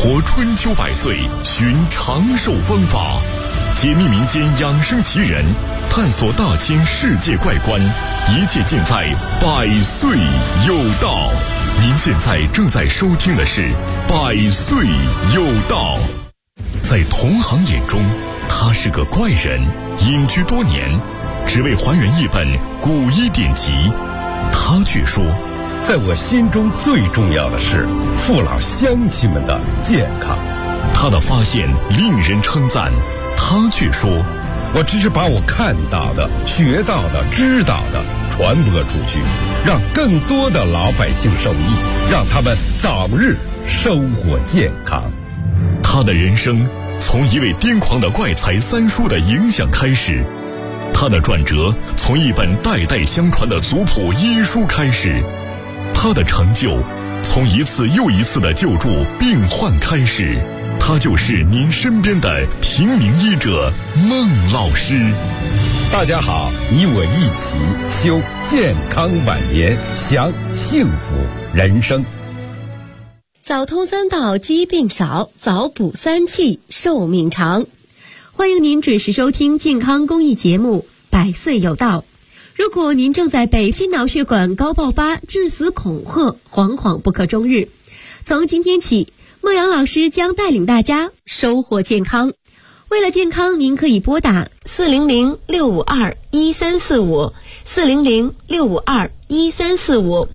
活春秋百岁，寻长寿方法，解密民间养生奇人，探索大千世界怪观，一切尽在百岁有道。您现在正在收听的是百岁有道。在同行眼中，他是个怪人，隐居多年，只为还原一本古医典籍。他却说， 在我心中最重要的是父老乡亲们的健康。 他的发现令人称赞，他却说， 我只是把我看到的、学到的、知道的传播出去，让更多的老百姓受益，让他们早日生活健康。 他的人生从一位癫狂的怪才三叔的影响开始，他的转折从一本代代相传的族谱医书开始，他的成就从一次又一次的救助病患开始。他就是您身边的平民医者孟老师。 大家好，你我一起修健康晚年，享幸福人生。 早通三道，疾病少；早补三气，寿命长。欢迎您准时收听健康公益节目《百岁有道》。如果您正在被心脑血管高爆发、致死恐吓，惶惶不可终日，从今天起，孟阳老师将带领大家收获健康。为了健康，您可以拨打400-652-1345 400-652-1345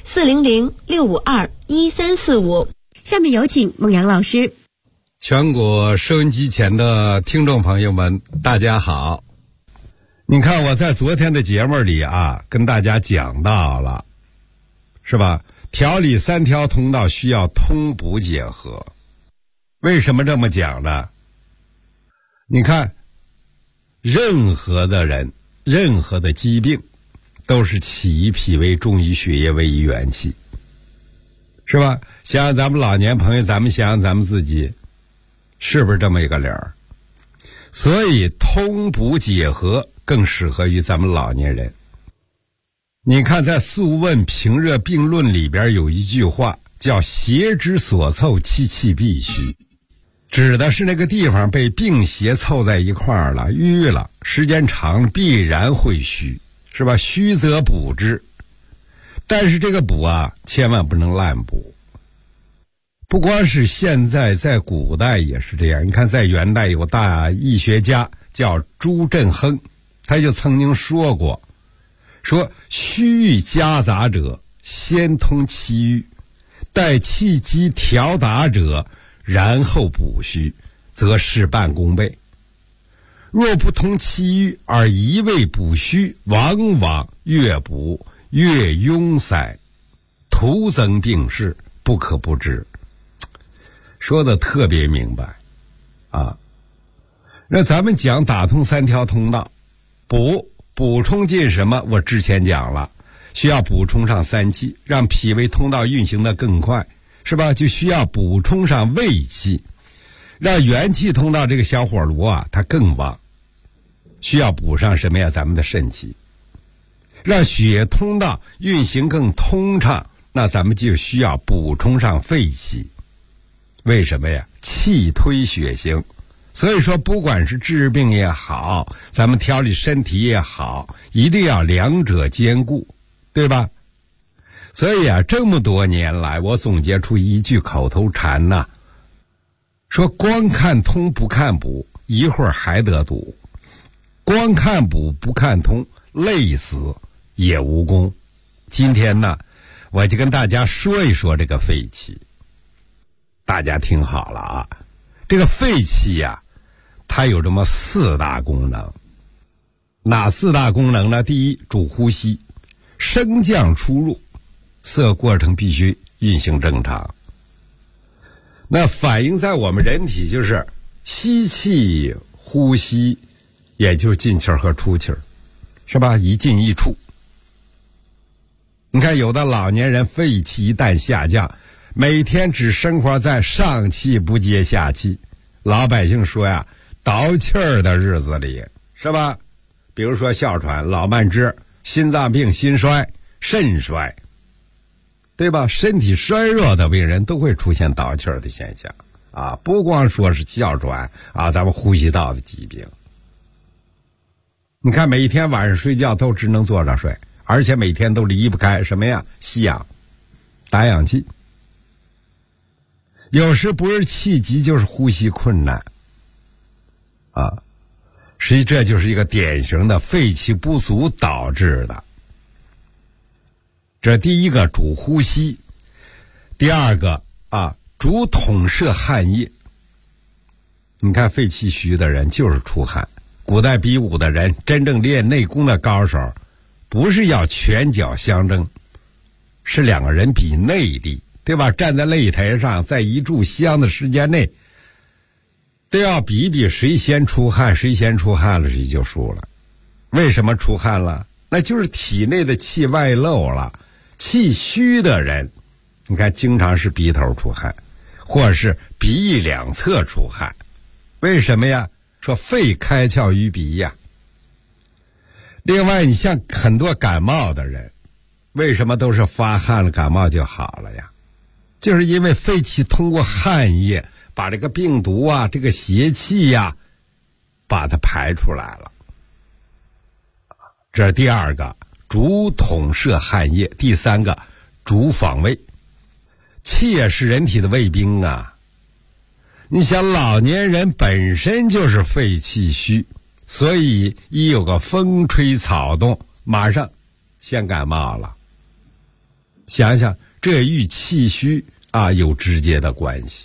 400-652-1345。下面有请孟阳老师。 全国收音机前的听众朋友们，大家好。你看我在昨天的节目里跟大家讲到了，是吧？调理三条通道需要通补结合。为什么这么讲呢？你看，任何的人，任何的疾病都是起于脾胃，重于血液，为于元气，是吧？想想咱们老年朋友，咱们想想咱们自己，是不是这么一个理儿？所以通补结合更适合于咱们老年人。你看在《素问·平热病论》里边有一句话叫邪之所凑，其气必虚，指的是那个地方被病邪凑在一块儿了，淤了，时间长必然会虚，是吧？虚则补之，但是这个补千万不能滥补。不光是现在，在古代也是这样。你看在元代有大医学家叫朱振亨，他就曾经说过，说虚郁夹杂者，先通气郁，待气机调达者，然后补虚，则事半功倍。若不通气郁而一味补虚，往往越补越壅塞，徒增病势，不可不知。说的特别明白那咱们讲打通三条通道，补充进什么？我之前讲了，需要补充上三气，让脾胃通道运行的更快，是吧？就需要补充上胃气，让元气通道这个小火炉它更旺，需要补上什么呀？咱们的肾气。让血通道运行更通畅，那咱们就需要补充上肺气。为什么呀？气推血行。所以说不管是治病也好，咱们调理身体也好，一定要两者兼顾，对吧？所以这么多年来我总结出一句口头禅说光看通不看补，一会儿还得堵；光看补不看通，累死也无功。今天我就跟大家说一说这个肺气。大家听好了这个肺气它有这么四大功能。哪四大功能呢？第一，主呼吸，升降出入，色过程必须运行正常。那反映在我们人体就是吸气、呼吸，也就是进气和出气，是吧？一进一出。你看有的老年人肺气一旦下降，每天只生活在上气不接下气，老百姓说倒气儿的日子里，是吧？比如说哮喘、老慢支、心脏病、心衰、肾衰，对吧？身体衰弱的病人都会出现倒气儿的现象。 啊，不光说是哮喘啊，咱们呼吸道的疾病。你看每天晚上睡觉都只能坐着睡，而且每天都离不开什么呀？吸氧，打氧气。有时不是气急就是呼吸困难啊，实际这就是一个典型的肺气不足导致的。这第一个主呼吸，第二个啊主统摄汗液。你看肺气虚的人就是出汗，古代比武的人，真正练内功的高手，不是要拳脚相争，是两个人比内力，对吧？站在擂台上，在一炷香的时间内，都要比比谁先出汗，谁先出汗了，谁就输了。为什么出汗了？那就是体内的气外漏了。气虚的人，你看经常是鼻头出汗，或者是鼻翼两侧出汗。为什么呀？说肺开窍于鼻呀。另外，你像很多感冒的人，为什么都是发汗了感冒就好了呀？就是因为肺气通过汗液把这个病毒啊，这个邪气呀，把它排出来了。这是第二个，主统摄汗液。第三个，主防卫。气也是人体的卫兵啊。你想老年人本身就是肺气虚，所以一有个风吹草动，马上先感冒了。想想这与气虚啊有直接的关系。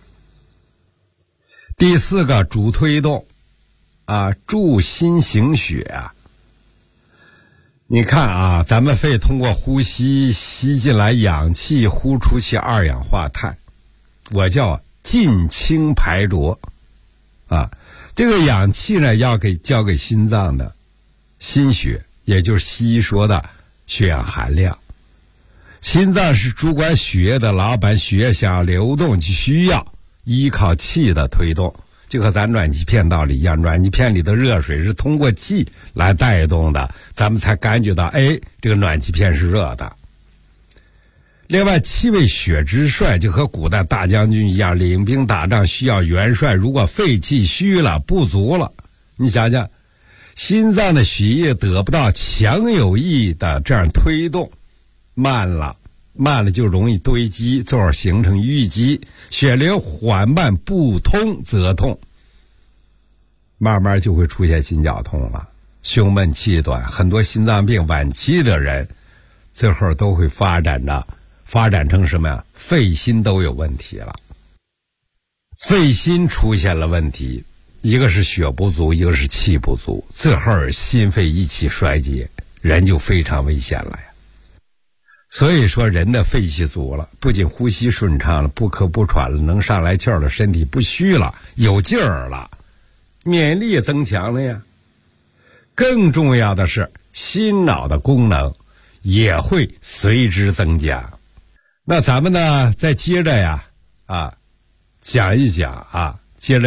第四个主推动啊，助心行血啊。你看啊，咱们肺通过呼吸吸进来氧气，呼出去二氧化碳，我叫进清排浊啊。这个氧气呢要交给心脏的心血，也就是西医说的血氧含量。心脏是主管血液的老板，血液想要流动就需要依靠气的推动，就和咱暖气片道理一样，暖气片里的热水是通过气来带动的，咱们才感觉到这个暖气片是热的。另外，气为血之帅，就和古代大将军一样，领兵打仗需要元帅，如果肺气虚了不足了，你想想心脏的血液得不到强有力的这样推动，慢了就容易堆积，最后形成淤积，血流缓慢不通则痛，慢慢就会出现心绞痛了，胸闷气短。很多心脏病晚期的人最后都会发展成什么呀？肺心都有问题了。肺心出现了问题，一个是血不足，一个是气不足，最后心肺一起衰竭，人就非常危险了呀。所以说人的肺气足了，不仅呼吸顺畅了，不咳不喘了，能上来气儿了，身体不虚了，有劲儿了，免疫力也增强了呀。更重要的是心脑的功能也会随之增加。那咱们呢再接着呀讲一讲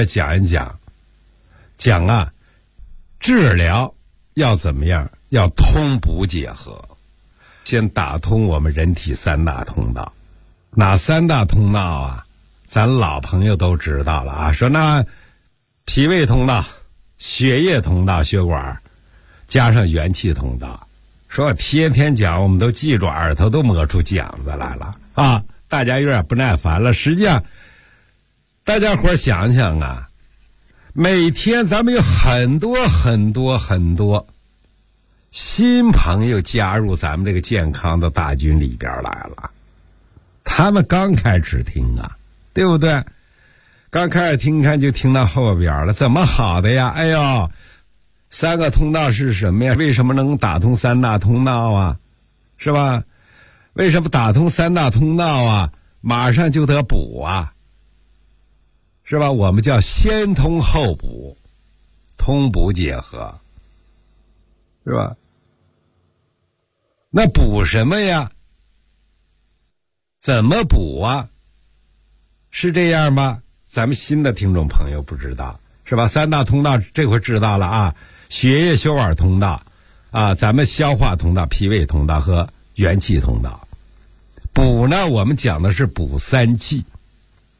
治疗要怎么样？要通补结合。先打通我们人体三大通道。哪三大通道啊？咱老朋友都知道了啊，说那脾胃通道、血液通道、血管，加上元气通道。说我天天讲，我们都记住，耳朵都摸出茧子来了啊！大家有点不耐烦了。实际上大家伙想想啊，每天咱们有很多新朋友加入咱们这个健康的大军里边来了。他们刚开始听啊，对不对？刚开始听看就听到后边了，怎么好的呀？三个通道是什么呀？为什么能打通三大通道啊？是吧？为什么打通三大通道啊？马上就得补啊，是吧？我们叫先通后补，通补结合，是吧？那补什么呀？怎么补啊？是这样吗？咱们新的听众朋友不知道，是吧？三大通道这回知道了啊，血液血管通道啊，咱们消化通道、脾胃通道和元气通道。补呢，我们讲的是补三气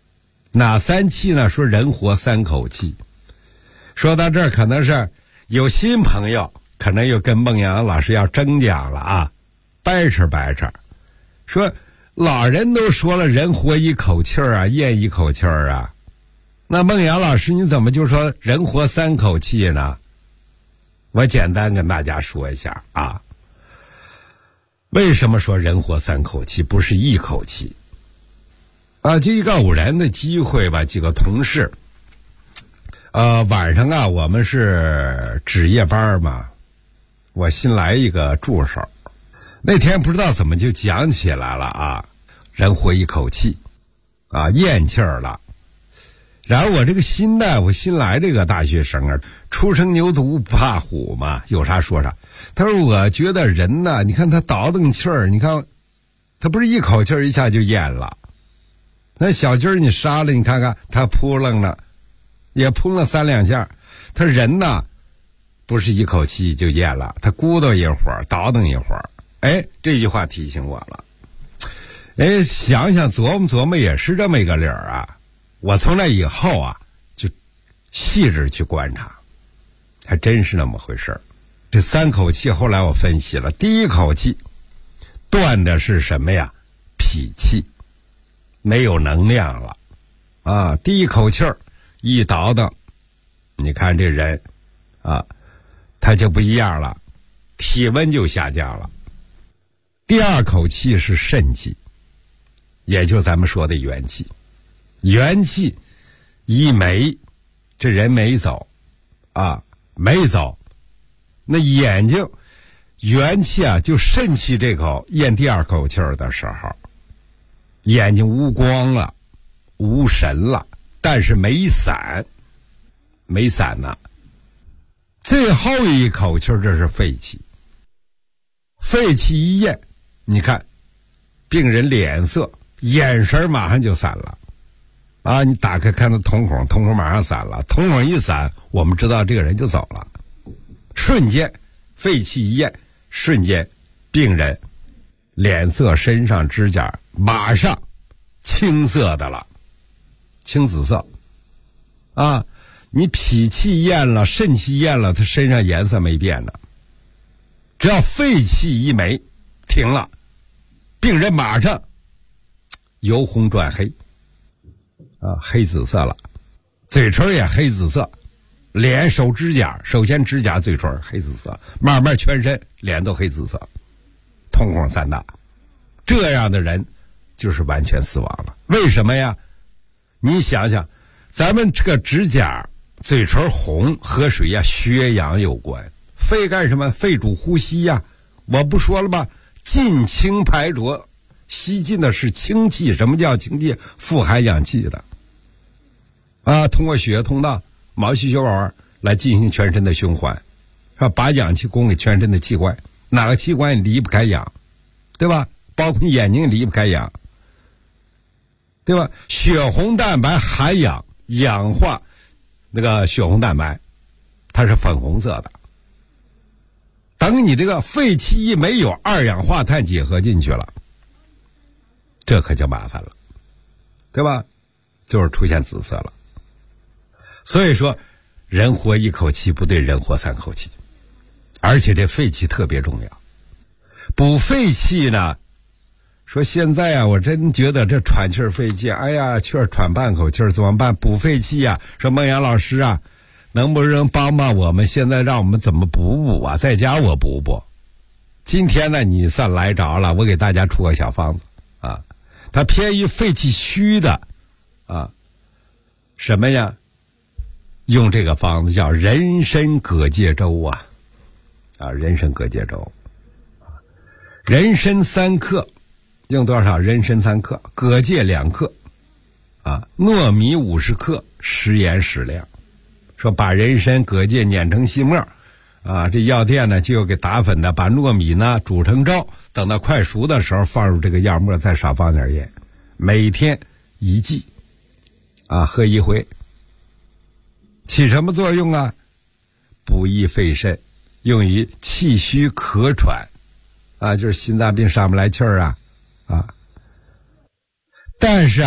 哪三气呢？说人活三口气。说到这儿，可能是有新朋友，可能又跟孟阳老师要争讲了啊，掰扯掰扯。说老人都说了，人活一口气儿啊，咽一口气儿啊。那孟阳老师，你怎么就说人活三口气呢？我简单跟大家说一下啊。为什么说人活三口气，不是一口气？就一个偶然的机会吧，几个同事，晚上啊，我们是值夜班嘛，我新来一个助手，那天不知道怎么就讲起来了啊，人活一口气，咽气儿了。然后我这个新来这个大学生啊，初生牛犊不怕虎嘛，有啥说啥。他说我觉得人呢，你看他倒腾气儿，你看他不是一口气儿一下就咽了。那小鸡儿你杀了，你看看他扑棱了，也扑了3、2下。他人呢，不是一口气就咽了，他咕叨一会儿，倒腾一会儿。这句话提醒我了。想想琢磨琢磨，也是这么一个理儿啊。我从那以后啊，就细致去观察，还真是那么回事儿。这三口气后来我分析了，第一口气断的是什么呀？脾气，没有能量了啊！第一口气儿一倒腾，你看这人啊，他就不一样了，体温就下降了。第二口气是肾气，也就是咱们说的元气。元气一没，这人没走啊，没走。那眼睛元气啊，就肾气这口咽第二口气儿的时候，眼睛无光了，无神了，但是没散呢。最后一口气儿，这是肺气。肺气一咽，你看病人脸色眼神马上就散了啊！你打开看到瞳孔马上散了，瞳孔一散，我们知道这个人就走了。瞬间肺气一咽，瞬间病人脸色身上指甲马上青色的了，青紫色啊！你脾气咽了，肾气咽了，他身上颜色没变呢。只要肺气一没停了，病人马上由红转黑啊，黑紫色了，嘴唇也黑紫色，脸手指甲，首先指甲嘴唇黑紫色，慢慢全身脸都黑紫色，瞳孔散大。这样的人就是完全死亡了。为什么呀？你想想，咱们这个指甲嘴唇红和水呀，血氧有关。肺干什么？肺主呼吸呀，我不说了吧，进清排浊，吸进的是清气。什么叫清气？富含氧气的啊，通过血液通道、毛细血管来进行全身的循环，是吧？把氧气供给全身的器官，哪个器官离不开氧，对吧？包括眼睛离不开氧，对吧？血红蛋白含氧，氧化那个血红蛋白，它是粉红色的。等你这个肺气一没有，二氧化碳结合进去了，这可就麻烦了，对吧？就是出现紫色了。所以说人活一口气不对人活三口气，而且这肺气特别重要。补肺气呢，说现在啊，我真觉得这喘气儿费劲，哎呀，气儿喘半口气儿怎么办？补肺气啊，说孟阳老师啊，能不能帮帮我们？现在让我们怎么补啊？在家我补。今天呢，你算来着了，我给大家出个小方子啊，它偏于肺气虚的啊，什么呀？用这个方子叫人参葛芥粥啊，人参葛芥粥，人参3克，用多少？人参3克，葛芥2克，啊，糯米50克，食盐适量。说把人参、葛芥碾成细末，啊，这药店呢就有给打粉的，把糯米呢煮成粥，等到快熟的时候放入这个药末，再少放点盐，每天1剂，啊，喝1回。起什么作用啊？补益肺肾，用于气虚咳喘，啊，就是心脏病上不来气儿啊。但是啊，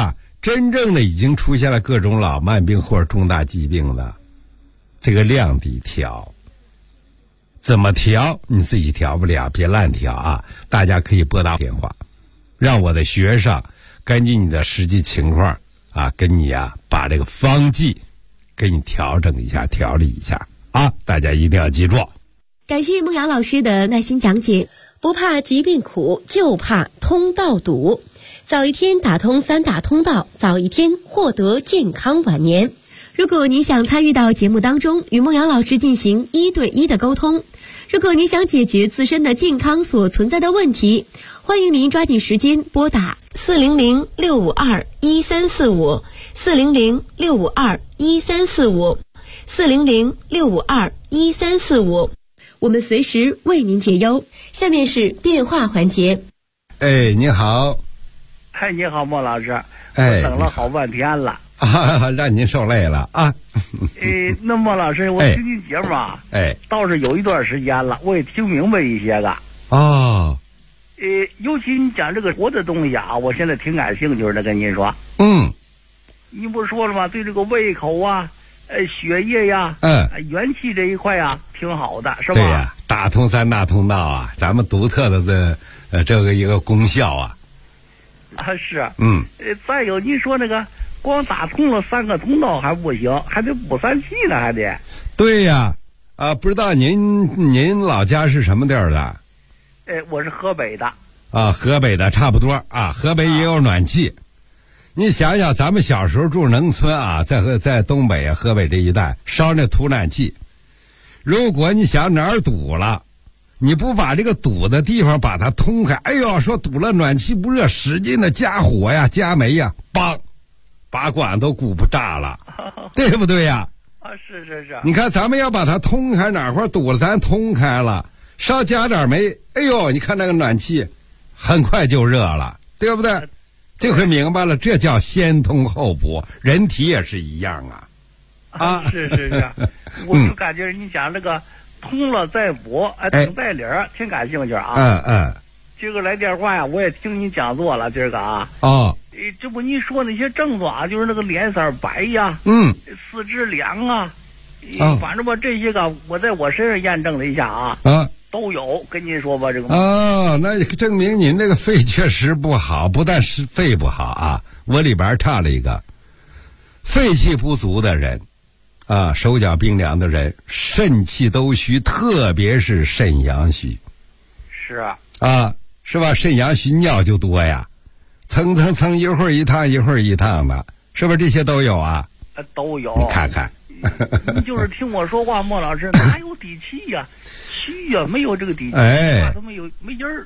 真正的已经出现了各种老慢病或者重大疾病的，这个量得调。怎么调你自己调不了，别乱调啊！大家可以拨打电话，让我的学生根据你的实际情况啊，跟你啊把这个方剂给你调整一下、调理一下啊！大家一定要记住。 感谢孟阳老师的耐心讲解。不怕疾病苦，就怕通道堵。早一天打通3大通道，早一天获得健康晚年。如果您想参与到节目当中，与孟阳老师进行1对1的沟通，如果您想解决自身的健康所存在的问题，欢迎您抓紧时间拨打400-652-1345 400-652-1345 400-652-1345，我们随时为您解忧。下面是电话环节。 哎，你好。 哎，你好，莫老师。 哎， 我等了好半天了。 啊，让您受累了啊！ 那莫老师，我听您节目啊，倒是有一段时间了，我也听明白一些个。 哦。 尤其你讲这个活的东西啊，我现在挺感兴趣的，跟您说。你不是说了吗？对这个胃口啊，血液呀，元气这一块啊，挺好的，是吧？ 对呀，打通3大通道啊，咱们独特的这个一个功效啊。 是。再有您说那个。光打通了3个通道还不行，还得补3气呢，还得。 对呀，不知道您老家是什么地儿的？ 我是河北的。 河北的差不多啊，河北也有暖气。你想想，咱们小时候住农村啊，在东北啊、河北这一带烧那土暖气，如果你想哪儿堵了，你不把这个堵的地方把它通开，哎呦，说堵了暖气不热，使劲的加火呀、加煤呀，梆！把管都鼓不炸了，对不对呀？ 是。 你看，咱们要把它通开，哪块堵了，咱通开了，稍加点煤，哎呦，你看那个暖气，很快就热了，对不对？这回明白了，这叫先通后补，人体也是一样啊。 是，我就感觉你讲这个通了再补，等带理儿，挺感兴趣啊。今儿个来电话呀，我也听你讲座了，今儿个啊。这不您说那些症状啊，就是那个脸色白呀，四肢凉啊，反正吧这些个我在我身上验证了一下啊，都有。跟您说吧，这个那证明您这个肺确实不好，不但是肺不好啊，我里边差了一个，肺气不足的人啊，手脚冰凉的人，肾气都虚，特别是肾阳虚。 是是吧？肾阳虚尿就多呀。蹭一会儿一趟一会儿一趟的，是不是这些都有啊？ 都有。 你看看， 你就是听我说话，莫老师哪有底气呀？虚呀，没有这个底气，话都没音儿。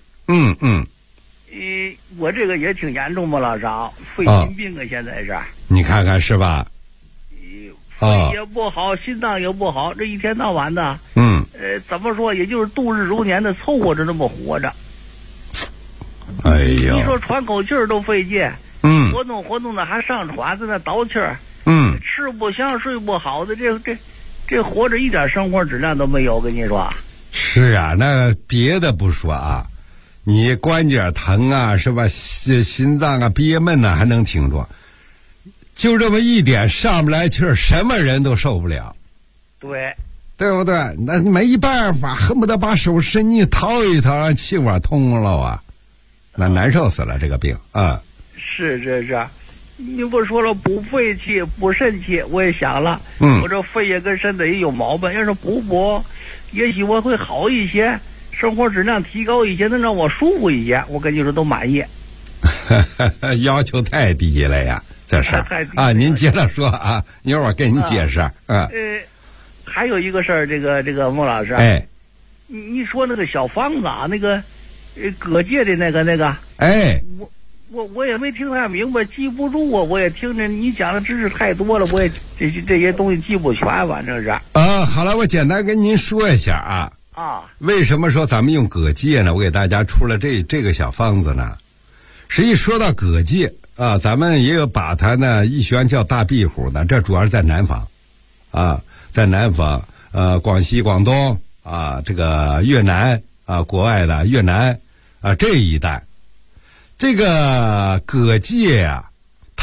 我这个也挺严重，莫老师啊，肺心病啊，现在是。 你看看是吧？ 肺也不好，心脏也不好，这一天到晚的，怎么说，也就是度日如年的凑合着那么活着。 哎呦！ 你说喘口气儿都费劲，活动的还上喘，在那倒气儿，吃不香睡不好的，这活着一点生活质量都没有，跟你说。 是啊，那别的不说啊，你关节疼啊，是吧？心脏啊憋闷啊，还能挺住，就这么一点上不来气儿，什么人都受不了。对不对？那没办法，恨不得把手伸进去掏一掏，让气管通了啊。那难受死了，这个病啊！ 是，你不说了补肺气、补肾气，我也想了，我这肺也跟肾的也有毛病，要是补，也许我会好一些，生活质量提高一些，能让我舒服一些。我跟你说都满意。 要求太低了呀，这事啊！您接着说啊，一会儿我跟您解释。 还有一个事儿，这个孟老师，你说那个小方子啊，那个。葛界的那个，我也没听太明白，记不住啊。我也听着你讲的知识太多了，我也这些东西记不全，反正是。 好了，我简单跟您说一下啊。为什么说咱们用葛界呢？我给大家出了这个小方子呢。实际说到葛界啊，咱们也有把它呢一宣叫大壁虎的，这主要是在南方在南方广西、广东啊，这个越南啊，国外的越南。这一带，这个葛界啊，它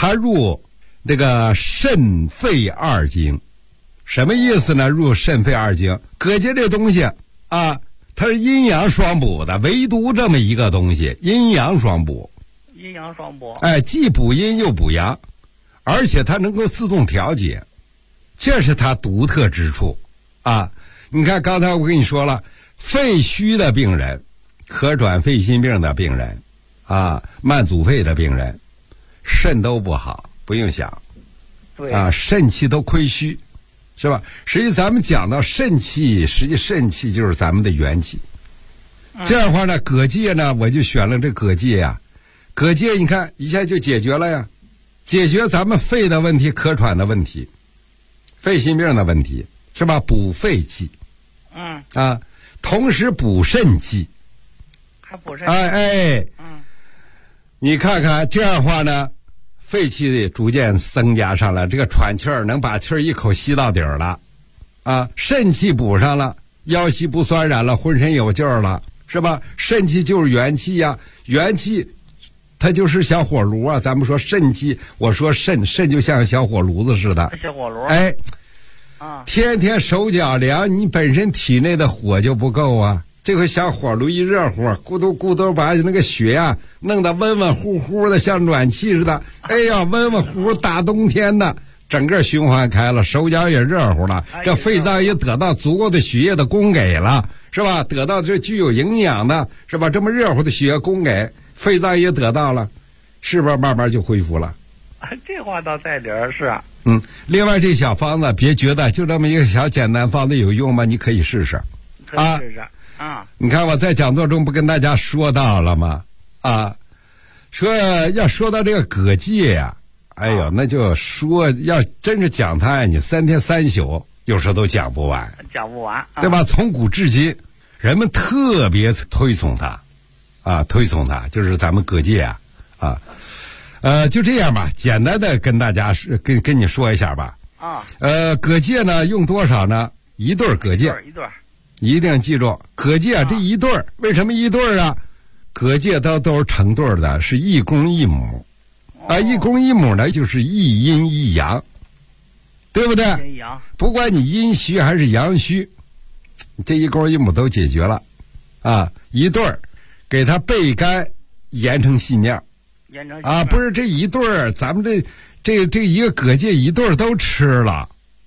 它入这个肾肺二经。什么意思呢？入肾肺二经，蛤蚧这东西啊，它是阴阳双补的，唯独这么一个东西，阴阳双补。 阴阳双补。 哎，既补阴又补阳，而且它能够自动调节，这是它独特之处啊！你看，刚才我跟你说了，肺虚的病人，可转肺心病的病人，啊，慢阻肺的病人，肾都不好，不用想。 对啊，肾气都亏虚。是吧？实际咱们讲到肾气，实际肾气就是咱们的元气。这样的话呢，蛤蚧呢，我就选了这蛤蚧呀。蛤蚧你看一下就解决了呀，解决咱们肺的问题、咳喘的问题、肺心病的问题，是吧？补肺气。啊，同时补肾气。 还补肾。 哎。你看看这样的话呢。肺气逐渐增加上来，这个喘气儿能把气儿一口吸到底儿了，啊，肾气补上了，腰膝不酸软了，浑身有劲儿了，是吧？肾气就是元气呀，元气它就是小火炉啊。咱们说肾气，我说肾就像小火炉子似的， 小火炉。 哎，天天手脚凉，你本身体内的火就不够啊。这回小火炉一热火，咕嘟咕嘟把那个血啊弄得温温乎乎的，像暖气似的。哎呀，温温乎，大冬天的，整个循环开了，手脚也热乎了，这肺脏也得到足够的血液的供给了，是吧？得到这具有营养的，是吧？这么热乎的血液供给，肺脏也得到了，是不是慢慢就恢复了？ 这话倒在理儿，是。 另外这小方子，别觉得就这么一个小简单方子有用吗？你可以试试， 可以试试。 你看我在讲座中不跟大家说到了吗？啊，说要说到这个蛤蚧呀，哎呦，那就说要真是讲它呀，你3天3宿有时候都讲不完，对吧？从古至今，人们特别推崇它，推崇它，就是咱们蛤蚧就这样吧，简单的跟大家跟你说一下吧。蛤蚧呢用多少呢？一对蛤蚧。一定记住，蛤蚧这一对儿，为什么一对儿啊？蛤蚧都是成对儿的，是一公一母，一公一母呢就是一阴一阳，对不对？不管你阴虚还是阳虚，这一公一母都解决了，一对儿，给它焙干，研成细面，不是这一对儿，咱们这一个蛤蚧一对儿都吃了，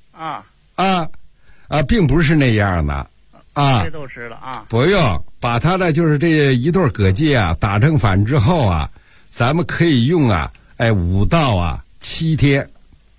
并不是那样的。 这都吃了不用把它的就是这一对蛤蚧打成粉之后咱们可以用5到7天，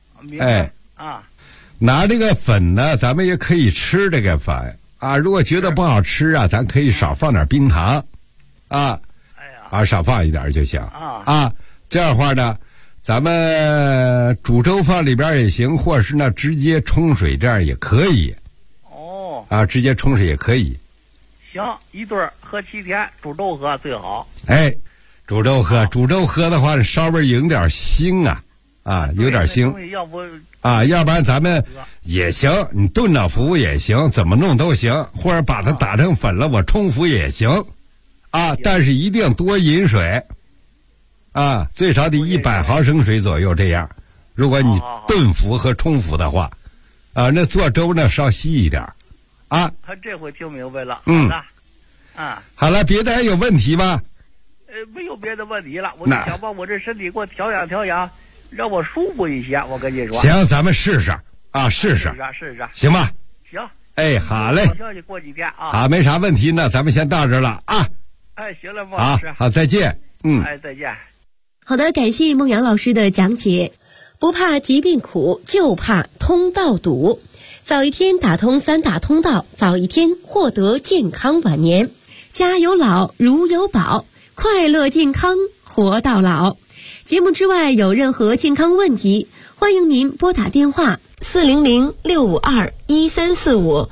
拿这个粉呢，咱们也可以吃这个粉如果觉得不好吃咱可以少放点冰糖少放一点就行这样的话呢，咱们煮粥放里边也行，或者是呢直接冲水，这样也可以。直接冲水也可以。 行，一对喝7天，煮粥喝最好。 煮粥喝，煮粥喝的话稍微有点腥有点腥。 要不要不然咱们也行，你炖了服也行，怎么弄都行，或者把它打成粉了，我冲服也行。但是一定多饮水。最少得100毫升水左右这样。如果你炖服和冲服的话，那做粥呢稍稀一点。 他这回听明白了。 好了，别的还有问题吧？ 没有别的问题了，我就想把我这身体给我调养，让我舒服一些。我跟你说。 行，咱们试试试试，行吧？ 行。 好嘞。 消息过几天好，没啥问题呢，咱们先到这了行了，孟老师。 好，再见。 再见。 好的，感谢孟阳老师的讲解。不怕疾病苦，就怕通道堵。早一天打通3大通道，早一天获得健康晚年。家有老，如有宝，快乐健康活到老。节目之外有任何健康问题，欢迎您拨打电话400-652-1345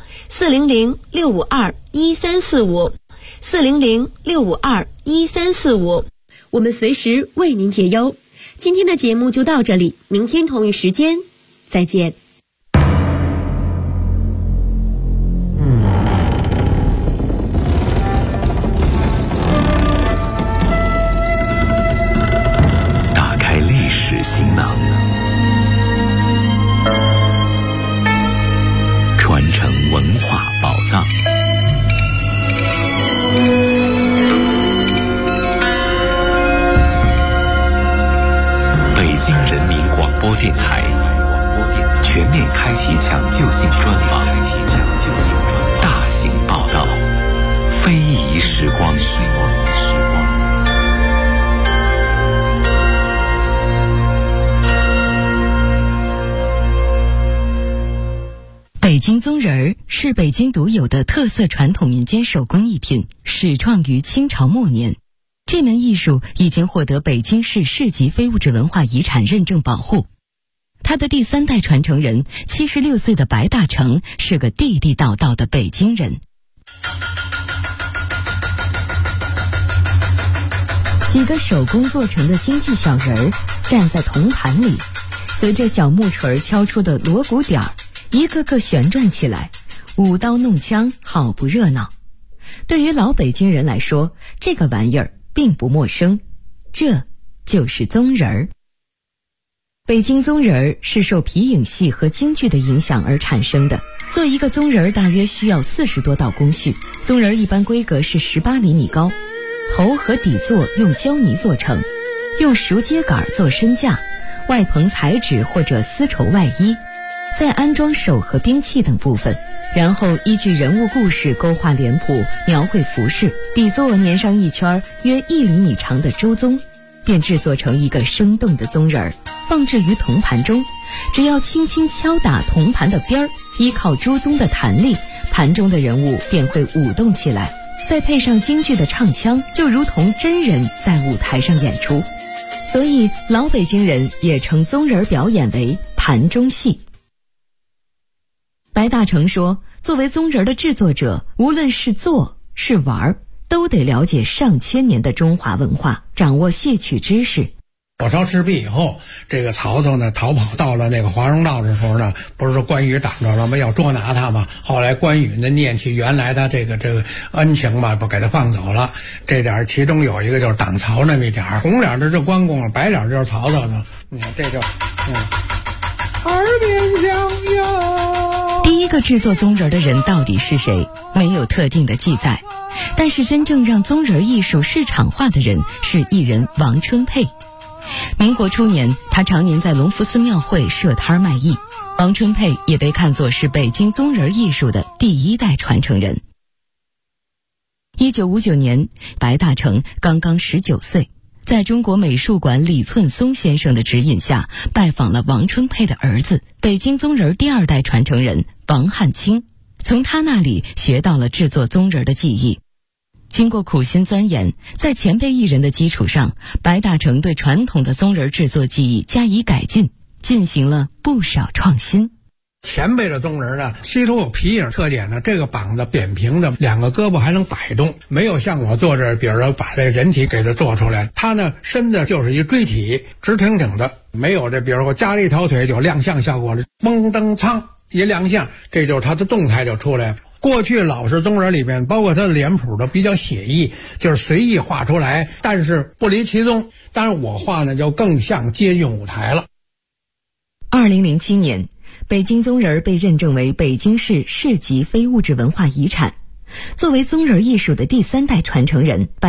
400-652-1345 400-652-1345，我们随时为您解忧。今天的节目就到这里，明天同一时间再见。 打开历史行囊， 京人民广播电台全面开启抢救性专访，大型报道，非遗时光。 北京宗人儿是北京独有的特色传统民间手工艺品，始创于清朝末年。这门艺术已经获得北京市市级非物质文化遗产认证保护。他的第3代传承人76岁的白大成是个地地道道的北京人。几个手工做成的京剧小人儿站在铜盘里，随着小木锤敲出的锣鼓点儿，一个个旋转起来，舞刀弄枪，好不热闹。对于老北京人来说，这个玩意儿并不陌生，这就是宗人儿。北京宗人儿是受皮影戏和京剧的影响而产生的。做一个宗人儿大约需要40多道工序，宗人儿一般规格是18厘米高，头和底座用胶泥做成，用熟秸秆做身架，外棚彩纸或者丝绸外衣，再安装手和兵器等部分，然后依据人物故事勾画脸谱，描绘服饰，底座粘上一圈约1厘米长的周宗，便制作成一个生动的宗人儿，放置于铜盘中。只要轻轻敲打铜盘的边儿，依靠朱宗的弹力，盘中的人物便会舞动起来，再配上京剧的唱腔，就如同真人在舞台上演出。所以老北京人也称宗人表演为盘中戏。白大成说，作为宗人的制作者，无论是做是玩，都得了解上千年的中华文化，掌握戏曲知识。 火烧赤壁以后，这个曹操呢逃跑到了那个华容道的时候呢，不是说关羽挡着了吗？要捉拿他嘛。后来关羽呢念起原来的这个恩情嘛，不给他放走了。这点其中有一个就是挡曹那么一点，红脸的是关公，白脸就是曹操呢。你看这就耳边响哟。 第一个制作宗人的人到底是谁，没有特定的记载，但是真正让宗人艺术市场化的人是艺人王春佩。民国初年，他常年在隆福寺庙会设摊卖艺。王春佩也被看作是北京宗人艺术的第1代传承人。1959年，白大成刚刚19岁，在中国美术馆李寸松先生的指引下，拜访了王春佩的儿子，北京宗人第2代传承人王汉卿，从他那里学到了制作宗人的技艺。经过苦心钻研，在前辈艺人的基础上，白大成对传统的宗人制作技艺加以改进，进行了不少创新。 前辈的宗人呢，其中有皮影特点呢，这个膀子扁平的，2个胳膊还能摆动，没有像我做这，比如说把这人体给它做出来，他呢身子就是一锥体，直挺挺的，没有这，比如说加了一条腿有亮相效果的，嘣噔噌一亮相，这就是他的动态就出来了。过去老式宗人里面，包括他的脸谱都比较写意，就是随意画出来，但是不离其宗。当然我画呢就更像接近舞台了。 2007年，北京宗人被认证为北京市市级非物质文化遗产。作为宗人艺术的第3代传承人，